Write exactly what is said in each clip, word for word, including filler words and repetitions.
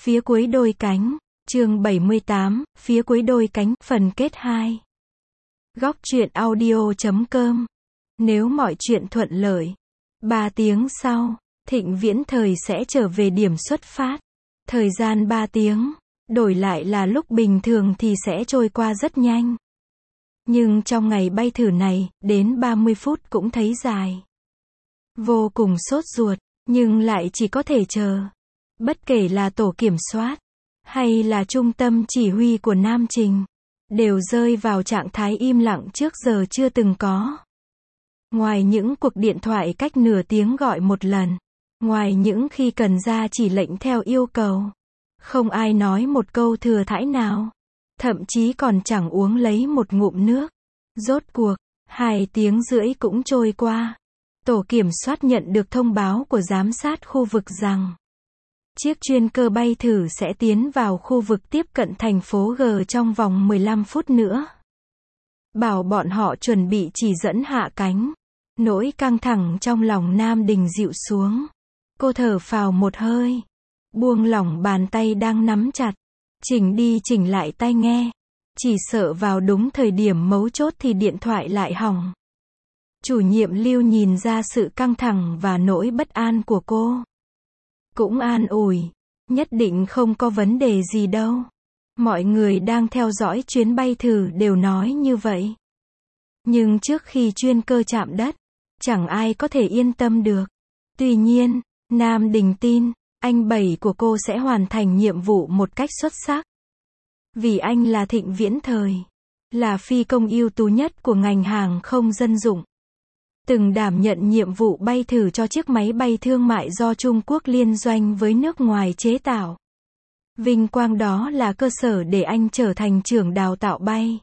Phía cuối đôi cánh, chương bảy mươi tám, phía cuối đôi cánh, phần kết hai. Góc truyện audio chấm com. Nếu mọi chuyện thuận lợi, ba tiếng sau, Thịnh Viễn Thời sẽ trở về điểm xuất phát. Thời gian ba tiếng, đổi lại là lúc bình thường thì sẽ trôi qua rất nhanh. Nhưng trong ngày bay thử này, đến ba mươi phút cũng thấy dài. Vô cùng sốt ruột, nhưng lại chỉ có thể chờ. Bất kể là tổ kiểm soát, hay là trung tâm chỉ huy của Nam Trình, đều rơi vào trạng thái im lặng trước giờ chưa từng có. Ngoài những cuộc điện thoại cách nửa tiếng gọi một lần, ngoài những khi cần ra chỉ lệnh theo yêu cầu, không ai nói một câu thừa thãi nào, thậm chí còn chẳng uống lấy một ngụm nước. Rốt cuộc, hai tiếng rưỡi cũng trôi qua. Tổ kiểm soát nhận được thông báo của giám sát khu vực rằng chiếc chuyên cơ bay thử sẽ tiến vào khu vực tiếp cận thành phố G trong vòng mười lăm phút nữa. Bảo bọn họ chuẩn bị chỉ dẫn hạ cánh. Nỗi căng thẳng trong lòng Nam Đình dịu xuống. Cô thở phào một hơi, buông lỏng bàn tay đang nắm chặt, chỉnh đi chỉnh lại tai nghe. Chỉ sợ vào đúng thời điểm mấu chốt thì điện thoại lại hỏng. Chủ nhiệm Lưu nhìn ra sự căng thẳng và nỗi bất an của cô. Cũng an ủi, nhất định không có vấn đề gì đâu. Mọi người đang theo dõi chuyến bay thử đều nói như vậy. Nhưng trước khi chuyên cơ chạm đất, chẳng ai có thể yên tâm được. Tuy nhiên, Nam Đình tin, anh Bảy của cô sẽ hoàn thành nhiệm vụ một cách xuất sắc. Vì anh là Thịnh Viễn Thời, là phi công ưu tú nhất của ngành hàng không dân dụng. Từng đảm nhận nhiệm vụ bay thử cho chiếc máy bay thương mại do Trung Quốc liên doanh với nước ngoài chế tạo. Vinh quang đó là cơ sở để anh trở thành trưởng đào tạo bay.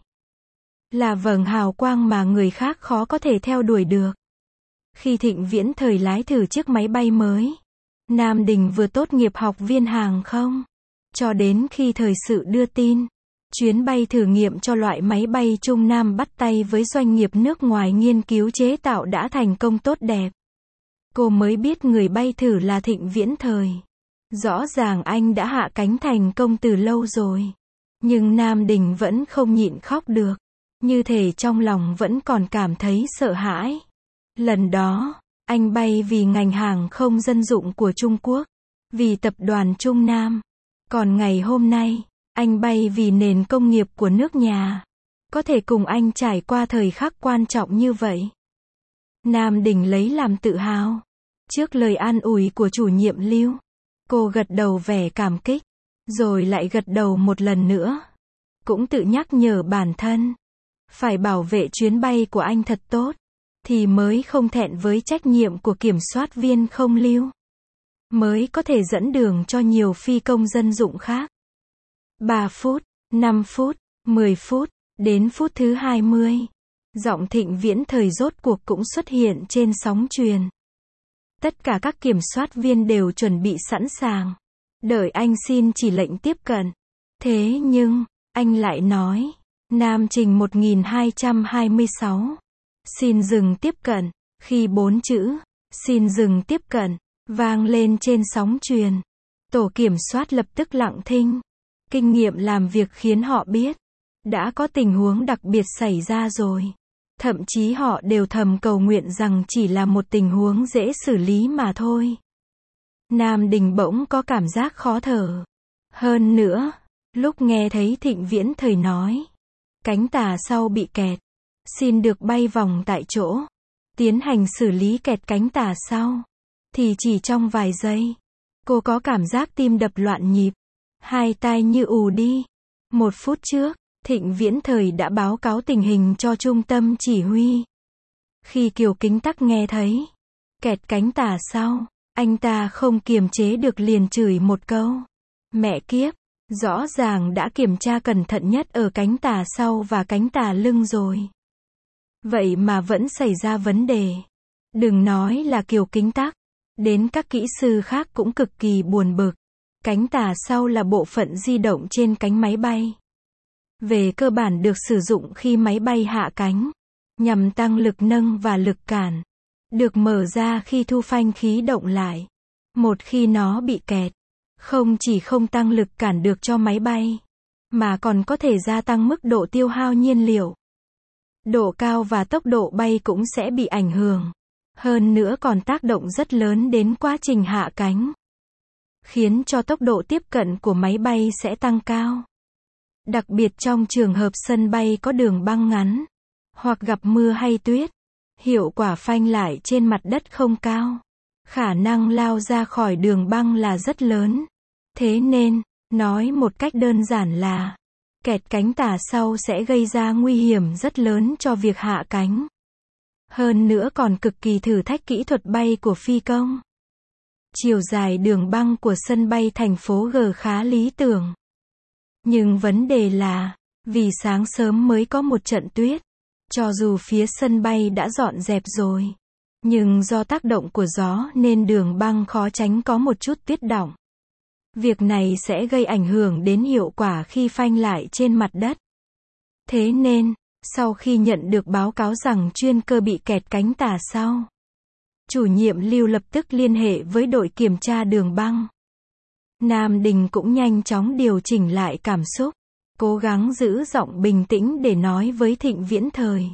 Là vầng hào quang mà người khác khó có thể theo đuổi được. Khi Thịnh Viễn Thời lái thử chiếc máy bay mới, Nam Đình vừa tốt nghiệp học viên hàng không. Cho đến khi thời sự đưa tin, chuyến bay thử nghiệm cho loại máy bay Trung Nam bắt tay với doanh nghiệp nước ngoài nghiên cứu chế tạo đã thành công tốt đẹp. Cô mới biết người bay thử là Thịnh Viễn Thời. Rõ ràng anh đã hạ cánh thành công từ lâu rồi. Nhưng Nam Đình vẫn không nhịn khóc được. Như thể trong lòng vẫn còn cảm thấy sợ hãi. Lần đó, anh bay vì ngành hàng không dân dụng của Trung Quốc, vì tập đoàn Trung Nam. Còn ngày hôm nay, anh bay vì nền công nghiệp của nước nhà. Có thể cùng anh trải qua thời khắc quan trọng như vậy. Nam Đình lấy làm tự hào. Trước lời an ủi của chủ nhiệm Lưu, cô gật đầu vẻ cảm kích, rồi lại gật đầu một lần nữa. Cũng tự nhắc nhở bản thân, phải bảo vệ chuyến bay của anh thật tốt, thì mới không thẹn với trách nhiệm của kiểm soát viên không Lưu. Mới có thể dẫn đường cho nhiều phi công dân dụng khác. ba phút, năm phút, mười phút, đến phút thứ hai mươi. Giọng Thịnh Viễn Thời rốt cuộc cũng xuất hiện trên sóng truyền. Tất cả các kiểm soát viên đều chuẩn bị sẵn sàng. Đợi anh xin chỉ lệnh tiếp cận. Thế nhưng, anh lại nói, Nam Trình một nghìn hai trăm hai mươi sáu. Xin dừng tiếp cận. Khi bốn chữ, xin dừng tiếp cận, vang lên trên sóng truyền, tổ kiểm soát lập tức lặng thinh. Kinh nghiệm làm việc khiến họ biết, đã có tình huống đặc biệt xảy ra rồi. Thậm chí họ đều thầm cầu nguyện rằng chỉ là một tình huống dễ xử lý mà thôi. Nam Đình bỗng có cảm giác khó thở. Hơn nữa, lúc nghe thấy Thịnh Viễn Thời nói, cánh tà sau bị kẹt, xin được bay vòng tại chỗ, tiến hành xử lý kẹt cánh tà sau, thì chỉ trong vài giây, cô có cảm giác tim đập loạn nhịp, hai tai như ù đi. Một phút trước, Thịnh Viễn Thời đã báo cáo tình hình cho trung tâm chỉ huy. Khi Kiều Kính Tắc nghe thấy kẹt cánh tà sau, anh ta không kiềm chế được liền chửi một câu. Mẹ kiếp, rõ ràng đã kiểm tra cẩn thận nhất ở cánh tà sau và cánh tà lưng rồi. Vậy mà vẫn xảy ra vấn đề. Đừng nói là Kiều Kính Tắc, đến các kỹ sư khác cũng cực kỳ buồn bực. Cánh tà sau là bộ phận di động trên cánh máy bay. Về cơ bản được sử dụng khi máy bay hạ cánh, nhằm tăng lực nâng và lực cản. Được mở ra khi thu phanh khí động lại. Một khi nó bị kẹt, Không chỉ không tăng lực cản được cho máy bay, mà còn có thể gia tăng mức độ tiêu hao nhiên liệu. Độ cao và tốc độ bay cũng sẽ bị ảnh hưởng. Hơn nữa còn tác động rất lớn đến quá trình hạ cánh, khiến cho tốc độ tiếp cận của máy bay sẽ tăng cao. Đặc biệt trong trường hợp sân bay có đường băng ngắn, hoặc gặp mưa hay tuyết, hiệu quả phanh lại trên mặt đất không cao. Khả năng lao ra khỏi đường băng là rất lớn. Thế nên, nói một cách đơn giản là, kẹt cánh tả sau sẽ gây ra nguy hiểm rất lớn cho việc hạ cánh. Hơn nữa còn cực kỳ thử thách kỹ thuật bay của phi công. Chiều dài đường băng của sân bay thành phố G khá lý tưởng. Nhưng vấn đề là, vì sáng sớm mới có một trận tuyết, cho dù phía sân bay đã dọn dẹp rồi, nhưng do tác động của gió nên đường băng khó tránh có một chút tuyết đọng. Việc này sẽ gây ảnh hưởng đến hiệu quả khi phanh lại trên mặt đất. Thế nên, sau khi nhận được báo cáo rằng chuyên cơ bị kẹt cánh tả sau, chủ nhiệm Lưu lập tức liên hệ với đội kiểm tra đường băng. Nam Đình cũng nhanh chóng điều chỉnh lại cảm xúc, cố gắng giữ giọng bình tĩnh để nói với Thịnh Viễn Thời.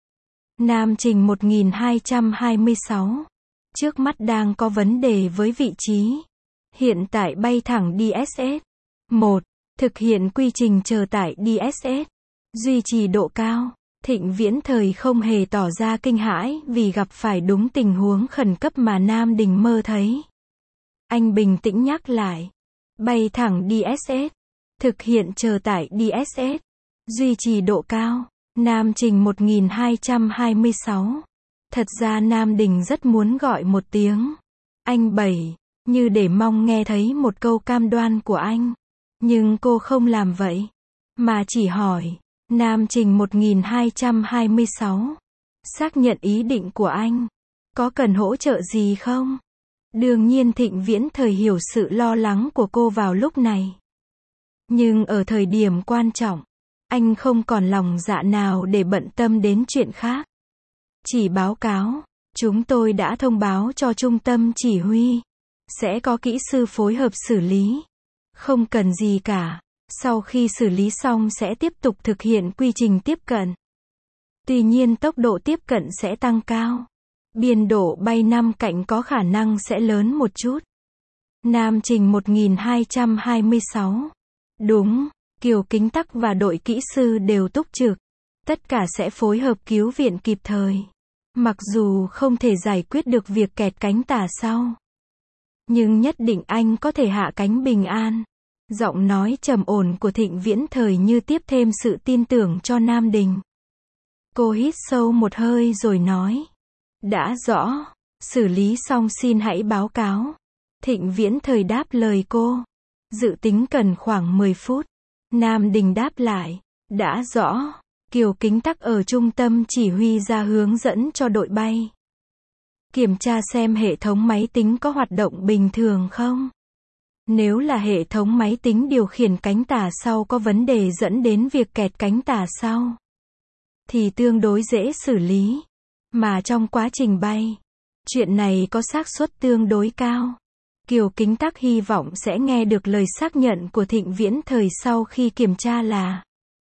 Nam Trình một nghìn hai trăm hai mươi sáu. Trước mắt đang có vấn đề với vị trí. Hiện tại bay thẳng đê ét ét. một. Thực hiện quy trình chờ tải đê ét ét. Duy trì độ cao. Thịnh Viễn Thời không hề tỏ ra kinh hãi vì gặp phải đúng tình huống khẩn cấp mà Nam Đình mơ thấy. Anh bình tĩnh nhắc lại. Bay thẳng đê ét ét. Thực hiện chờ tải đê ét ét. Duy trì độ cao. Nam Trình một nghìn hai trăm hai mươi sáu. Thật ra Nam Đình rất muốn gọi một tiếng anh Bảy, như để mong nghe thấy một câu cam đoan của anh. Nhưng cô không làm vậy, mà chỉ hỏi, Nam Trình một nghìn hai trăm hai mươi sáu. Xác nhận ý định của anh. Có cần hỗ trợ gì không? Đương nhiên Thịnh Viễn Thời hiểu sự lo lắng của cô vào lúc này. Nhưng ở thời điểm quan trọng, anh không còn lòng dạ nào để bận tâm đến chuyện khác. Chỉ báo cáo, chúng tôi đã thông báo cho trung tâm chỉ huy. Sẽ có kỹ sư phối hợp xử lý. Không cần gì cả. Sau khi xử lý xong sẽ tiếp tục thực hiện quy trình tiếp cận. Tuy nhiên tốc độ tiếp cận sẽ tăng cao. Biên độ bay năm cạnh có khả năng sẽ lớn một chút. Nam Trình một nghìn hai trăm hai mươi sáu. Đúng, Kiều Kính Tắc và đội kỹ sư đều túc trực. Tất cả sẽ phối hợp cứu viện kịp thời. Mặc dù không thể giải quyết được việc kẹt cánh tả sau, nhưng nhất định anh có thể hạ cánh bình an. Giọng nói trầm ổn của Thịnh Viễn Thời như tiếp thêm sự tin tưởng cho Nam Đình. Cô hít sâu một hơi rồi nói. Đã rõ, xử lý xong xin hãy báo cáo. Thịnh Viễn Thời đáp lời cô. Dự tính cần khoảng mười phút. Nam Đình đáp lại. Đã rõ. Kiều Kính Tắc ở trung tâm chỉ huy ra hướng dẫn cho đội bay. Kiểm tra xem hệ thống máy tính có hoạt động bình thường không. Nếu là hệ thống máy tính điều khiển cánh tả sau có vấn đề dẫn đến việc kẹt cánh tả sau, thì tương đối dễ xử lý. Mà trong quá trình bay, chuyện này có xác suất tương đối cao. Kiều Kính Tắc hy vọng sẽ nghe được lời xác nhận của Thịnh Viễn Thời sau khi kiểm tra là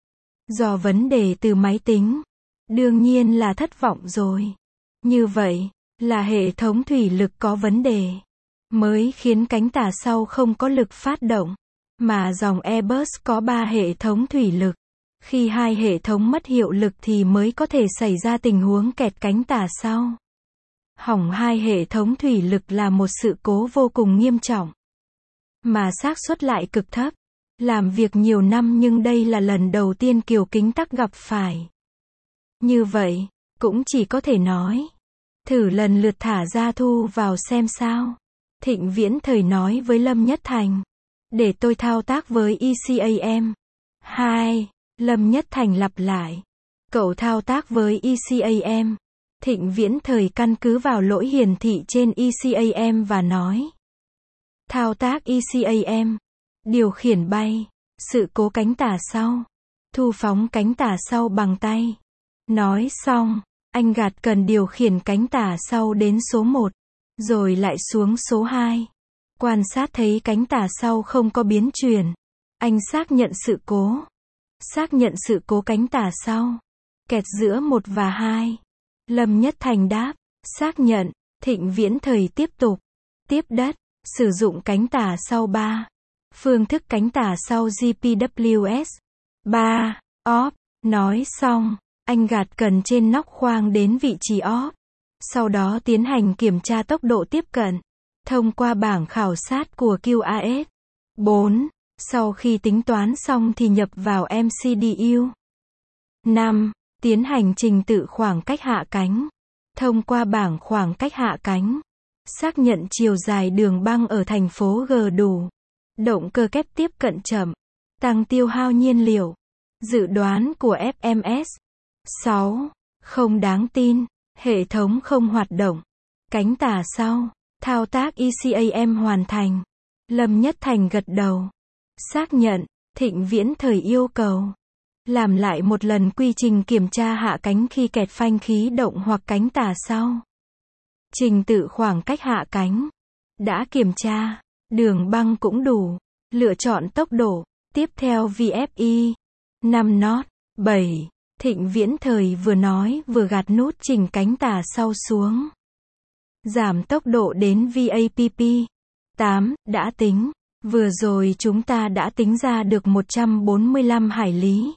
do vấn đề từ máy tính. Đương nhiên là thất vọng rồi. Như vậy, là hệ thống thủy lực có vấn đề, mới khiến cánh tả sau không có lực phát động. Mà dòng Airbus có ba hệ thống thủy lực. Khi hai hệ thống mất hiệu lực thì mới có thể xảy ra tình huống kẹt cánh tả sau. Hỏng hai hệ thống thủy lực là một sự cố vô cùng nghiêm trọng, mà xác suất lại cực thấp. Làm việc nhiều năm nhưng đây là lần đầu tiên Kiều Kính Tắc gặp phải. Như vậy, cũng chỉ có thể nói, thử lần lượt thả ra thu vào xem sao. Thịnh Viễn Thời nói với Lâm Nhất Thành. Để tôi thao tác với e xê a em. hai. Lâm Nhất Thành lặp lại. Cậu thao tác với e xê a em. Thịnh Viễn Thời căn cứ vào lỗi hiển thị trên e xê a em và nói. Thao tác e xê a em. Điều khiển bay. Sự cố cánh tả sau. Thu phóng cánh tả sau bằng tay. Nói xong, anh gạt cần điều khiển cánh tả sau đến số một, rồi lại xuống số hai. Quan sát thấy cánh tả sau không có biến chuyển. Anh xác nhận sự cố. Xác nhận sự cố cánh tả sau. Kẹt giữa một và hai. Lâm Nhất Thành đáp. Xác nhận. Thịnh Viễn Thời tiếp tục. Tiếp đất. Sử dụng cánh tả sau ba. Phương thức cánh tả sau giê pê vê ét. ba. Off. Nói xong, anh gạt cần trên nóc khoang đến vị trí off. Sau đó tiến hành kiểm tra tốc độ tiếp cận. Thông qua bảng khảo sát của quy a ét. bốn. Sau khi tính toán xong thì nhập vào em xê đê u. năm. Tiến hành trình tự khoảng cách hạ cánh. Thông qua bảng khoảng cách hạ cánh. Xác nhận chiều dài đường băng ở thành phố G đủ. Động cơ kép tiếp cận chậm. Tăng tiêu hao nhiên liệu. Dự đoán của ép em ét. sáu. Không đáng tin. Hệ thống không hoạt động. Cánh tả sau. Thao tác e xê a em hoàn thành. Lâm Nhất Thành gật đầu. Xác nhận. Thịnh Viễn Thời yêu cầu. Làm lại một lần quy trình kiểm tra hạ cánh khi kẹt phanh khí động hoặc cánh tả sau. Trình tự khoảng cách hạ cánh. Đã kiểm tra. Đường băng cũng đủ. Lựa chọn tốc độ. Tiếp theo vê ép i. năm knot. bảy. Thịnh Viễn Thời vừa nói vừa gạt nút chỉnh cánh tả sau xuống. Giảm tốc độ đến vê a pê pê. tám. Đã tính. Vừa rồi chúng ta đã tính ra được một trăm bốn mươi lăm hải lý.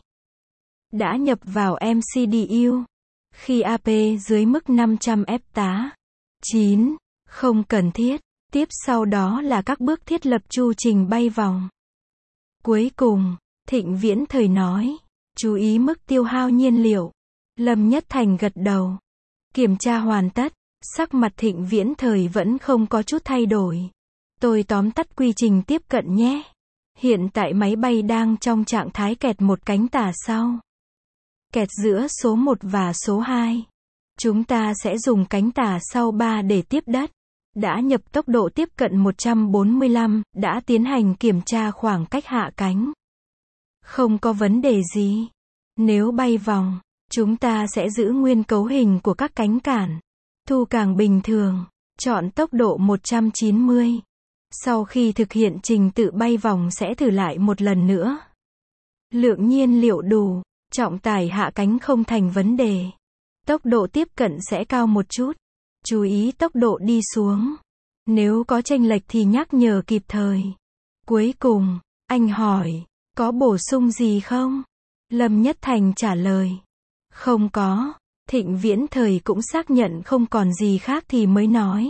Đã nhập vào em xê đê u. Khi a pê dưới mức năm trăm ép tá. chín. Không cần thiết. Tiếp sau đó là các bước thiết lập chu trình bay vòng. Cuối cùng, Thịnh Viễn Thời nói. Chú ý mức tiêu hao nhiên liệu. Lâm Nhất Thành gật đầu. Kiểm tra hoàn tất. Sắc mặt Thịnh Viễn Thời vẫn không có chút thay đổi. Tôi tóm tắt quy trình tiếp cận nhé. Hiện tại máy bay đang trong trạng thái kẹt một cánh tả sau. Kẹt giữa số một và số hai. Chúng ta sẽ dùng cánh tả sau ba để tiếp đất. Đã nhập tốc độ tiếp cận một trăm bốn mươi lăm, đã tiến hành kiểm tra khoảng cách hạ cánh. Không có vấn đề gì. Nếu bay vòng, chúng ta sẽ giữ nguyên cấu hình của các cánh cản. Thu càng bình thường. Chọn tốc độ một trăm chín mươi. Sau khi thực hiện trình tự bay vòng sẽ thử lại một lần nữa. Lượng nhiên liệu đủ. Trọng tải hạ cánh không thành vấn đề. Tốc độ tiếp cận sẽ cao một chút. Chú ý tốc độ đi xuống. Nếu có chênh lệch thì nhắc nhở kịp thời. Cuối cùng, anh hỏi, có bổ sung gì không? Lâm Nhất Thành trả lời. Không có. Thịnh Viễn Thời cũng xác nhận không còn gì khác thì mới nói.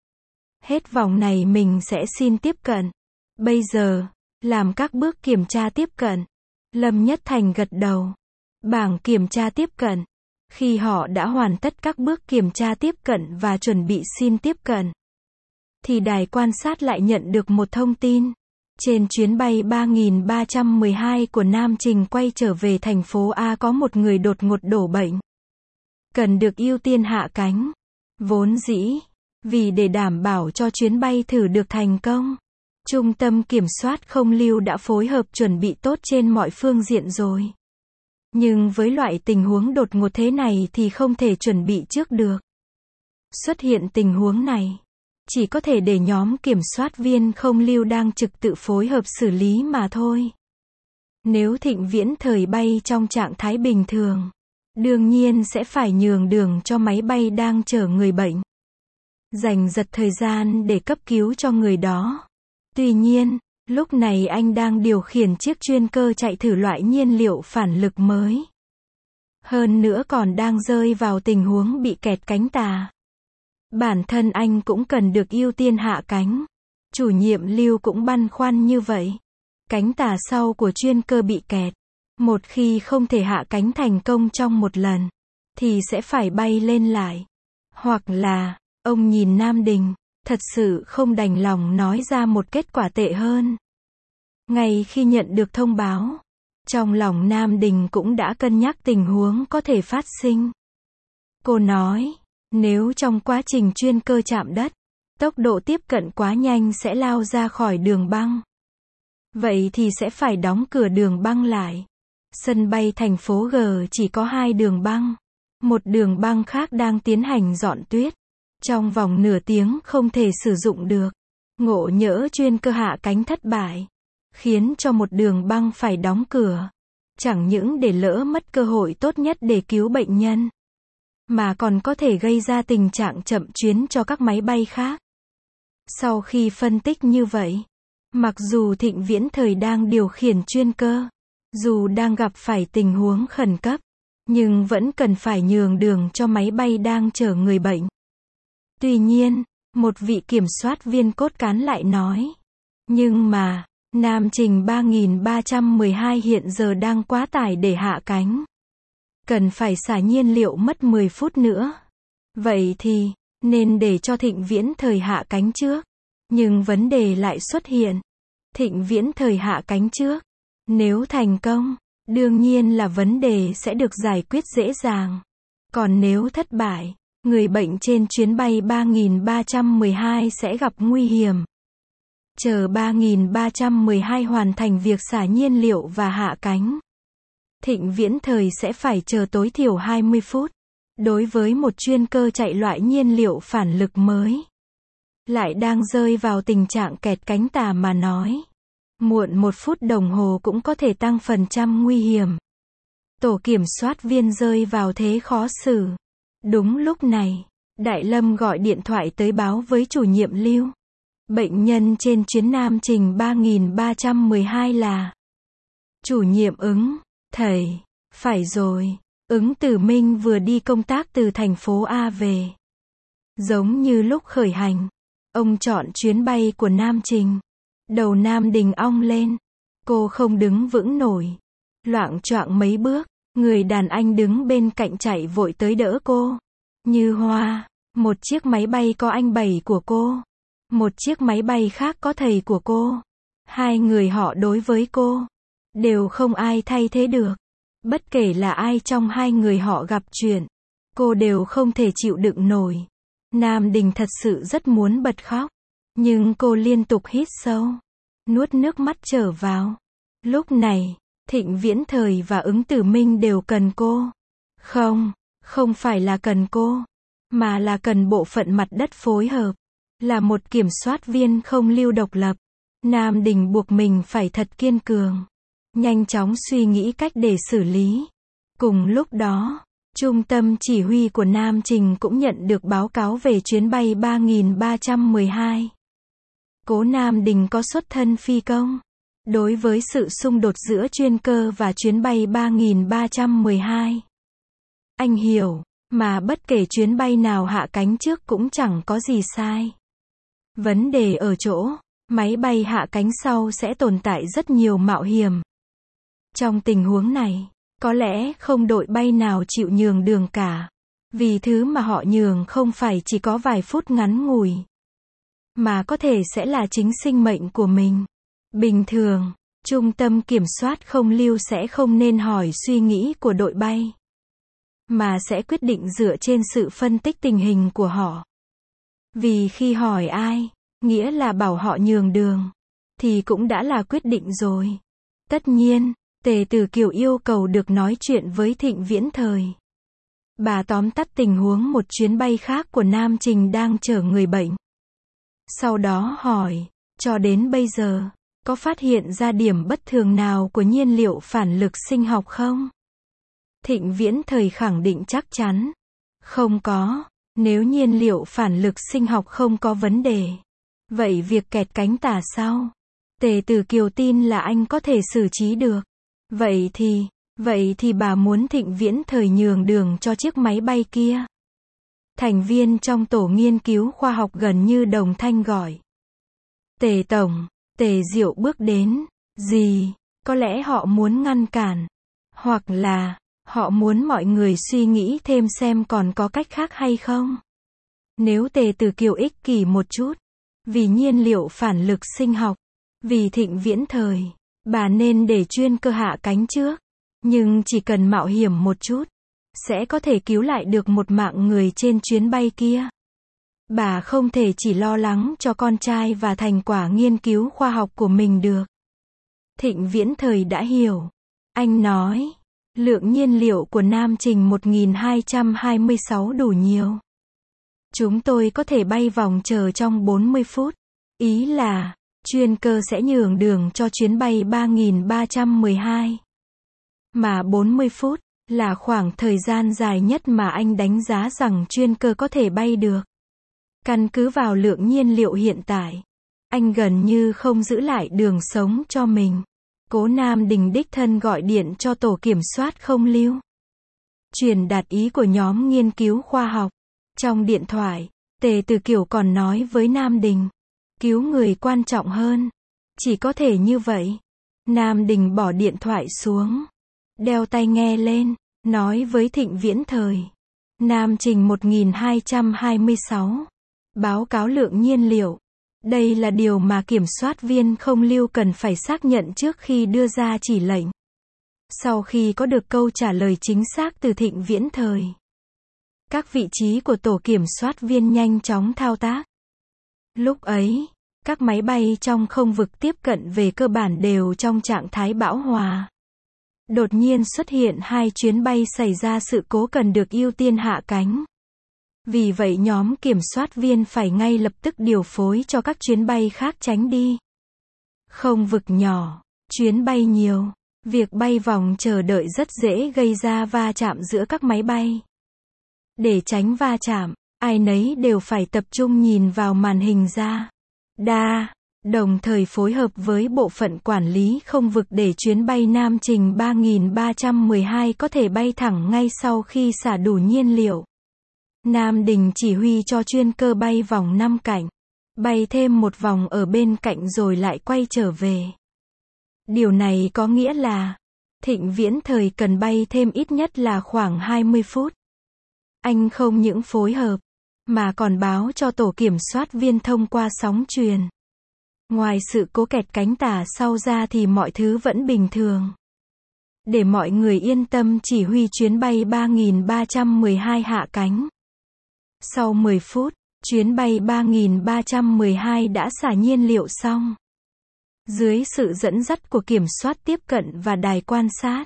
Hết vòng này mình sẽ xin tiếp cận. Bây giờ, làm các bước kiểm tra tiếp cận. Lâm Nhất Thành gật đầu. Bảng kiểm tra tiếp cận. Khi họ đã hoàn tất các bước kiểm tra tiếp cận và chuẩn bị xin tiếp cận, thì đài quan sát lại nhận được một thông tin. Trên chuyến bay ba nghìn ba trăm mười hai của Nam Trình quay trở về thành phố A có một người đột ngột đổ bệnh. Cần được ưu tiên hạ cánh. Vốn dĩ, vì để đảm bảo cho chuyến bay thử được thành công, Trung tâm Kiểm soát Không lưu đã phối hợp chuẩn bị tốt trên mọi phương diện rồi. Nhưng với loại tình huống đột ngột thế này thì không thể chuẩn bị trước được. Xuất hiện tình huống này, chỉ có thể để nhóm kiểm soát viên không lưu đang trực tự phối hợp xử lý mà thôi. Nếu Thịnh Viễn Thời bay trong trạng thái bình thường, đương nhiên sẽ phải nhường đường cho máy bay đang chở người bệnh. Dành giật thời gian để cấp cứu cho người đó. Tuy nhiên, lúc này anh đang điều khiển chiếc chuyên cơ chạy thử loại nhiên liệu phản lực mới. Hơn nữa còn đang rơi vào tình huống bị kẹt cánh tả. Bản thân anh cũng cần được ưu tiên hạ cánh. Chủ nhiệm Lưu cũng băn khoăn như vậy. Cánh tả sau của chuyên cơ bị kẹt. Một khi không thể hạ cánh thành công trong một lần, thì sẽ phải bay lên lại. Hoặc là, ông nhìn Nam Đình, thật sự không đành lòng nói ra một kết quả tệ hơn. Ngay khi nhận được thông báo, trong lòng Nam Đình cũng đã cân nhắc tình huống có thể phát sinh. Cô nói, nếu trong quá trình chuyên cơ chạm đất, tốc độ tiếp cận quá nhanh sẽ lao ra khỏi đường băng. Vậy thì sẽ phải đóng cửa đường băng lại. Sân bay thành phố G chỉ có hai đường băng. Một đường băng khác đang tiến hành dọn tuyết. Trong vòng nửa tiếng không thể sử dụng được. ngộ nhỡ chuyên cơ hạ cánh thất bại, khiến cho một đường băng phải đóng cửa. Chẳng những để lỡ mất cơ hội tốt nhất để cứu bệnh nhân, mà còn có thể gây ra tình trạng chậm chuyến cho các máy bay khác. Sau khi phân tích như vậy, mặc dù Thịnh Viễn Thời đang điều khiển chuyên cơ, dù đang gặp phải tình huống khẩn cấp, nhưng vẫn cần phải nhường đường cho máy bay đang chở người bệnh. Tuy nhiên, một vị kiểm soát viên cốt cán lại nói, nhưng mà, Nam Trình ba nghìn ba trăm mười hai hiện giờ đang quá tải để hạ cánh. Cần phải xả nhiên liệu mất mười phút nữa. Vậy thì, nên để cho Thịnh Viễn Thời hạ cánh trước. Nhưng vấn đề lại xuất hiện. Thịnh Viễn Thời hạ cánh trước. Nếu thành công, đương nhiên là vấn đề sẽ được giải quyết dễ dàng. Còn nếu thất bại, người bệnh trên chuyến bay ba nghìn ba trăm mười hai sẽ gặp nguy hiểm. Chờ ba nghìn ba trăm mười hai hoàn thành việc xả nhiên liệu và hạ cánh, Thịnh Viễn Thời sẽ phải chờ tối thiểu hai mươi phút. Đối với một chuyên cơ chạy loại nhiên liệu phản lực mới, lại đang rơi vào tình trạng kẹt cánh tà mà nói, muộn một phút đồng hồ cũng có thể tăng phần trăm nguy hiểm. Tổ kiểm soát viên rơi vào thế khó xử. Đúng lúc này, Đại Lâm gọi điện thoại tới báo với chủ nhiệm Lưu. Bệnh nhân trên chuyến Nam Trình ba nghìn ba trăm mười hai là chủ nhiệm Ứng. Thầy, phải rồi, Ứng Tử Minh vừa đi công tác từ thành phố A về. Giống như lúc khởi hành, ông chọn chuyến bay của Nam Trình. Đầu Nam Đình ong lên. Cô không đứng vững nổi. Loạng choạng mấy bước, người đàn anh đứng bên cạnh chạy vội tới đỡ cô. Như hoa, một chiếc máy bay có anh bảy của cô. Một chiếc máy bay khác có thầy của cô. Hai người họ đối với cô, đều không ai thay thế được. Bất kể là ai trong hai người họ gặp chuyện, cô đều không thể chịu đựng nổi. Nam Đình thật sự rất muốn bật khóc. Nhưng cô liên tục hít sâu, nuốt nước mắt trở vào. Lúc này, Thịnh Viễn Thời và Ứng Tử Minh đều cần cô. Không, không phải là cần cô, mà là cần bộ phận mặt đất phối hợp. Là một kiểm soát viên không lưu độc lập, Nam Đình buộc mình phải thật kiên cường, nhanh chóng suy nghĩ cách để xử lý. Cùng lúc đó, trung tâm chỉ huy của Nam Trình cũng nhận được báo cáo về chuyến bay ba nghìn ba trăm mười hai. Cố Nam Đình có xuất thân phi công. Đối với sự xung đột giữa chuyên cơ và chuyến bay ba nghìn ba trăm mười hai, anh hiểu, mà bất kể chuyến bay nào hạ cánh trước cũng chẳng có gì sai. Vấn đề ở chỗ, máy bay hạ cánh sau sẽ tồn tại rất nhiều mạo hiểm. Trong tình huống này, có lẽ không đội bay nào chịu nhường đường cả. Vì thứ mà họ nhường không phải chỉ có vài phút ngắn ngủi, mà có thể sẽ là chính sinh mệnh của mình. Bình thường, trung tâm kiểm soát không lưu sẽ không nên hỏi suy nghĩ của đội bay, mà sẽ quyết định dựa trên sự phân tích tình hình của họ. Vì khi hỏi ai, nghĩa là bảo họ nhường đường, thì cũng đã là quyết định rồi. Tất nhiên, Tề Tử Kiều yêu cầu được nói chuyện với Thịnh Viễn Thời. Bà tóm tắt tình huống một chuyến bay khác của Nam Trình đang chở người bệnh. Sau đó hỏi, cho đến bây giờ, có phát hiện ra điểm bất thường nào của nhiên liệu phản lực sinh học không? Thịnh Viễn Thời khẳng định chắc chắn, không có. Nếu nhiên liệu phản lực sinh học không có vấn đề, vậy việc kẹt cánh tả sau, Tề Tử Kiều tin là anh có thể xử trí được. Vậy thì, vậy thì bà muốn Thịnh Viễn Thời nhường đường cho chiếc máy bay kia. Thành viên trong tổ nghiên cứu khoa học gần như đồng thanh gọi. Tề Tổng, Tề Diệu bước đến. Gì? Có lẽ họ muốn ngăn cản. Hoặc là, họ muốn mọi người suy nghĩ thêm xem còn có cách khác hay không. Nếu Tề Tử Kiều ích kỷ một chút, vì nhiên liệu phản lực sinh học, vì Thịnh Viễn Thời, bà nên để chuyên cơ hạ cánh trước. Nhưng chỉ cần mạo hiểm một chút, sẽ có thể cứu lại được một mạng người trên chuyến bay kia. Bà không thể chỉ lo lắng cho con trai và thành quả nghiên cứu khoa học của mình được. Thịnh Viễn Thời đã hiểu. Anh nói, lượng nhiên liệu của Nam Trình một nghìn hai trăm hai mươi sáu đủ nhiều. Chúng tôi có thể bay vòng chờ trong bốn mươi phút. Ý là, chuyên cơ sẽ nhường đường cho chuyến bay ba nghìn ba trăm mười hai. Mà bốn mươi phút, là khoảng thời gian dài nhất mà anh đánh giá rằng chuyên cơ có thể bay được. Căn cứ vào lượng nhiên liệu hiện tại, anh gần như không giữ lại đường sống cho mình. Cố Nam Đình đích thân gọi điện cho tổ kiểm soát không lưu, truyền đạt ý của nhóm nghiên cứu khoa học. Trong điện thoại, Tề Từ Kiều còn nói với Nam Đình, cứu người quan trọng hơn. Chỉ có thể như vậy. Nam Đình bỏ điện thoại xuống, đeo tai nghe lên, nói với Thịnh Viễn Thời. Nam trình một nghìn hai trăm hai mươi sáu. Báo cáo lượng nhiên liệu. Đây là điều mà kiểm soát viên không lưu cần phải xác nhận trước khi đưa ra chỉ lệnh. Sau khi có được câu trả lời chính xác từ Thịnh Viễn Thời, các vị trí của tổ kiểm soát viên nhanh chóng thao tác. Lúc ấy, các máy bay trong không vực tiếp cận về cơ bản đều trong trạng thái bão hòa. Đột nhiên xuất hiện hai chuyến bay xảy ra sự cố cần được ưu tiên hạ cánh. Vì vậy nhóm kiểm soát viên phải ngay lập tức điều phối cho các chuyến bay khác tránh đi. Không vực nhỏ, chuyến bay nhiều, việc bay vòng chờ đợi rất dễ gây ra va chạm giữa các máy bay. Để tránh va chạm, ai nấy đều phải tập trung nhìn vào màn hình ra đa, đồng thời phối hợp với bộ phận quản lý không vực để chuyến bay Nam trình ba nghìn ba trăm mười hai có thể bay thẳng ngay sau khi xả đủ nhiên liệu. Nam Đình chỉ huy cho chuyên cơ bay vòng năm cạnh, bay thêm một vòng ở bên cạnh rồi lại quay trở về. Điều này có nghĩa là, Thịnh Viễn Thời cần bay thêm ít nhất là khoảng hai mươi phút. Anh không những phối hợp, mà còn báo cho tổ kiểm soát viên thông qua sóng truyền. Ngoài sự cố kẹt cánh tả sau ra thì mọi thứ vẫn bình thường. Để mọi người yên tâm chỉ huy chuyến bay ba nghìn ba trăm mười hai hạ cánh. Sau mười phút, chuyến bay ba nghìn ba trăm mười hai đã xả nhiên liệu xong. Dưới sự dẫn dắt của kiểm soát tiếp cận và đài quan sát,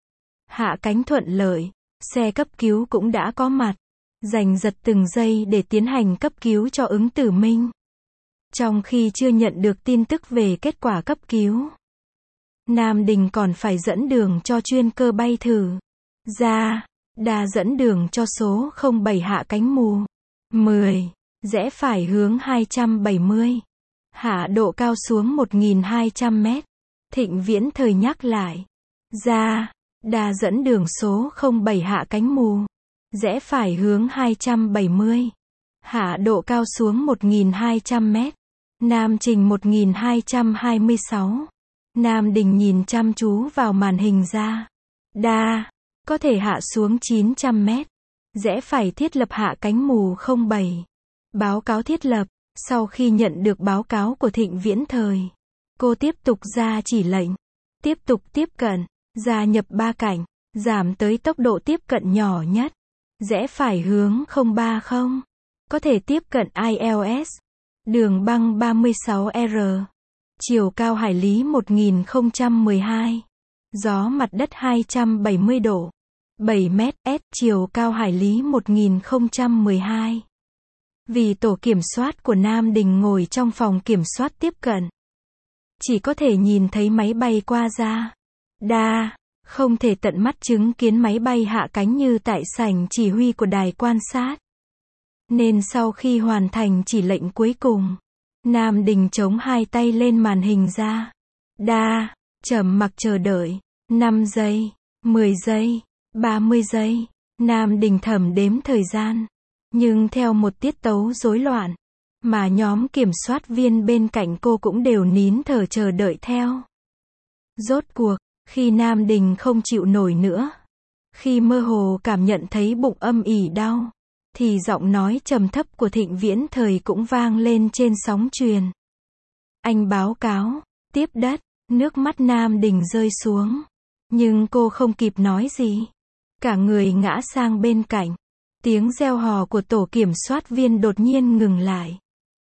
hạ cánh thuận lợi, xe cấp cứu cũng đã có mặt, giành giật từng giây để tiến hành cấp cứu cho ứng tử Minh. Trong khi chưa nhận được tin tức về kết quả cấp cứu, Nam Đình còn phải dẫn đường cho chuyên cơ bay thử ra đà dẫn đường cho số không bảy hạ cánh mù mười, rẽ phải hướng hai trăm bảy mươi, hạ độ cao xuống một nghìn hai trăm mét. Thịnh Viễn Thời nhắc lại, ra đà dẫn đường số không bảy hạ cánh mù, rẽ phải hướng hai trăm bảy mươi, hạ độ cao xuống một nghìn hai trăm mét. Nam trình một nghìn hai trăm hai mươi sáu. Nam Đình nhìn chăm chú vào màn hình ra đa, có thể hạ xuống chín trăm mét, rẽ phải thiết lập hạ cánh mù không bảy. Báo cáo thiết lập. Sau khi nhận được báo cáo của Thịnh Viễn Thời, cô tiếp tục ra chỉ lệnh, tiếp tục tiếp cận, gia nhập ba cạnh, giảm tới tốc độ tiếp cận nhỏ nhất, rẽ phải hướng không ba không, có thể tiếp cận i lờ ét, đường băng ba mươi sáu R, chiều cao hải lý một nghìn không trăm mười hai, gió mặt đất hai trăm bảy mươi độ, bảy mét, S, chiều cao hải lý một nghìn không trăm mười hai. Vì tổ kiểm soát của Nam Đình ngồi trong phòng kiểm soát tiếp cận, chỉ có thể nhìn thấy máy bay qua ra đa, không thể tận mắt chứng kiến máy bay hạ cánh như tại sảnh chỉ huy của đài quan sát. Nên sau khi hoàn thành chỉ lệnh cuối cùng, Nam Đình chống hai tay lên màn hình ra đa, trầm mặc chờ đợi. năm giây, mười giây, ba mươi giây. Nam Đình thầm đếm thời gian, nhưng theo một tiết tấu rối loạn, mà nhóm kiểm soát viên bên cạnh cô cũng đều nín thở chờ đợi theo. Rốt cuộc, khi Nam Đình không chịu nổi nữa, khi mơ hồ cảm nhận thấy bụng âm ỉ đau, thì giọng nói trầm thấp của Thịnh Viễn Thời cũng vang lên trên sóng truyền. Anh báo cáo, tiếp đất. Nước mắt Nam Đình rơi xuống, nhưng cô không kịp nói gì, cả người ngã sang bên cạnh. Tiếng reo hò của tổ kiểm soát viên đột nhiên ngừng lại.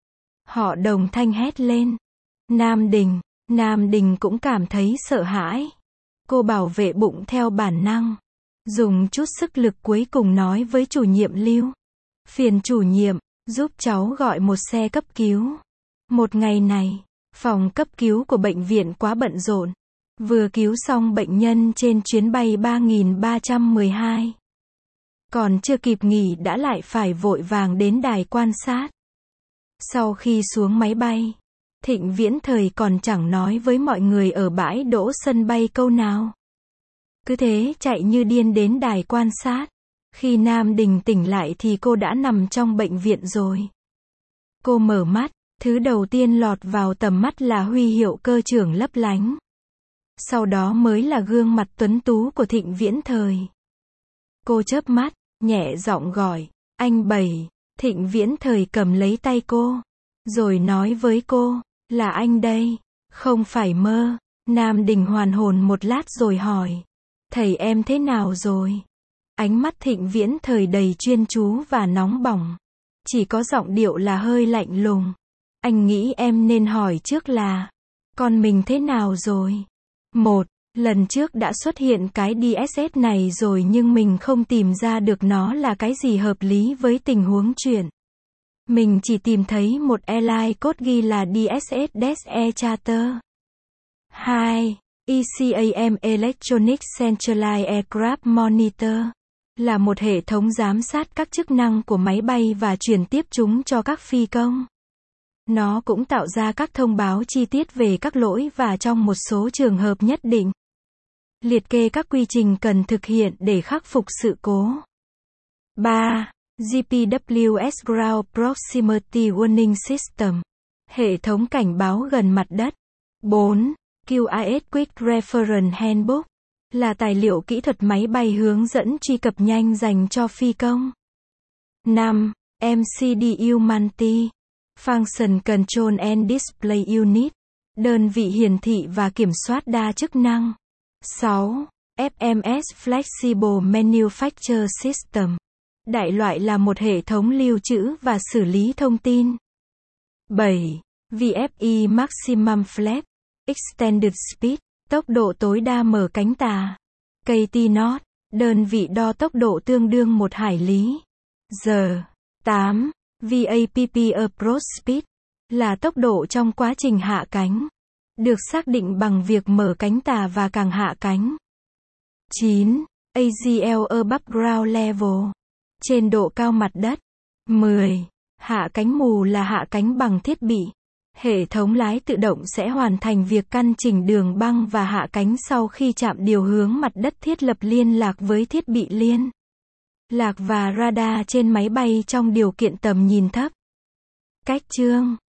Họ đồng thanh hét lên. Nam Đình, Nam Đình cũng cảm thấy sợ hãi. Cô bảo vệ bụng theo bản năng, dùng chút sức lực cuối cùng nói với chủ nhiệm Lưu. Phiền chủ nhiệm, giúp cháu gọi một xe cấp cứu. Một ngày này, phòng cấp cứu của bệnh viện quá bận rộn. Vừa cứu xong bệnh nhân trên chuyến bay ba nghìn ba trăm mười hai. Còn chưa kịp nghỉ đã lại phải vội vàng đến đài quan sát. Sau khi xuống máy bay, Thịnh Viễn Thời còn chẳng nói với mọi người ở bãi đỗ sân bay câu nào. Cứ thế chạy như điên đến đài quan sát. Khi Nam Đình tỉnh lại thì cô đã nằm trong bệnh viện rồi. Cô mở mắt, thứ đầu tiên lọt vào tầm mắt là huy hiệu cơ trưởng lấp lánh. Sau đó mới là gương mặt tuấn tú của Thịnh Viễn Thời. Cô chớp mắt, nhẹ giọng gọi, anh Bảy. Thịnh Viễn Thời cầm lấy tay cô, rồi nói với cô, là anh đây, không phải mơ. Nam Đình hoàn hồn một lát rồi hỏi, thầy em thế nào rồi? Ánh mắt Thịnh Viễn Thời đầy chuyên chú và nóng bỏng. Chỉ có giọng điệu là hơi lạnh lùng. Anh nghĩ em nên hỏi trước là, con mình thế nào rồi? Một, lần trước đã xuất hiện cái đê ét ét này rồi nhưng mình không tìm ra được nó là cái gì hợp lý với tình huống chuyện. Mình chỉ tìm thấy một airline code ghi là đê ét ét Air Charter. Hai, e xê a em Electronic Centralized Aircraft Monitor là một hệ thống giám sát các chức năng của máy bay và truyền tiếp chúng cho các phi công. Nó cũng tạo ra các thông báo chi tiết về các lỗi và trong một số trường hợp nhất định, liệt kê các quy trình cần thực hiện để khắc phục sự cố. Ba. giê pê vê ét Ground Proximity Warning System, hệ thống cảnh báo gần mặt đất. Bốn. quy i ét Quick Reference Handbook là tài liệu kỹ thuật máy bay hướng dẫn truy cập nhanh dành cho phi công. Năm. em xê đê u Multi Function Control and Display Unit, đơn vị hiển thị và kiểm soát đa chức năng. Sáu. ép em ét Flexible Manufacture System, đại loại là một hệ thống lưu trữ và xử lý thông tin. Bảy. vê ép i Maximum Flap Extended Speed, tốc độ tối đa mở cánh tà. ca tê knot, đơn vị đo tốc độ tương đương một hải lý. Giờ. Tám. vê a pê pê Approach Speed là tốc độ trong quá trình hạ cánh, được xác định bằng việc mở cánh tà và càng hạ cánh. Chín. a giê lờ Above Ground Level, trên độ cao mặt đất. Mười. Hạ cánh mù là hạ cánh bằng thiết bị. Hệ thống lái tự động sẽ hoàn thành việc căn chỉnh đường băng và hạ cánh sau khi trạm điều hướng mặt đất thiết lập liên lạc với thiết bị liên lạc và radar trên máy bay trong điều kiện tầm nhìn thấp. Cách chương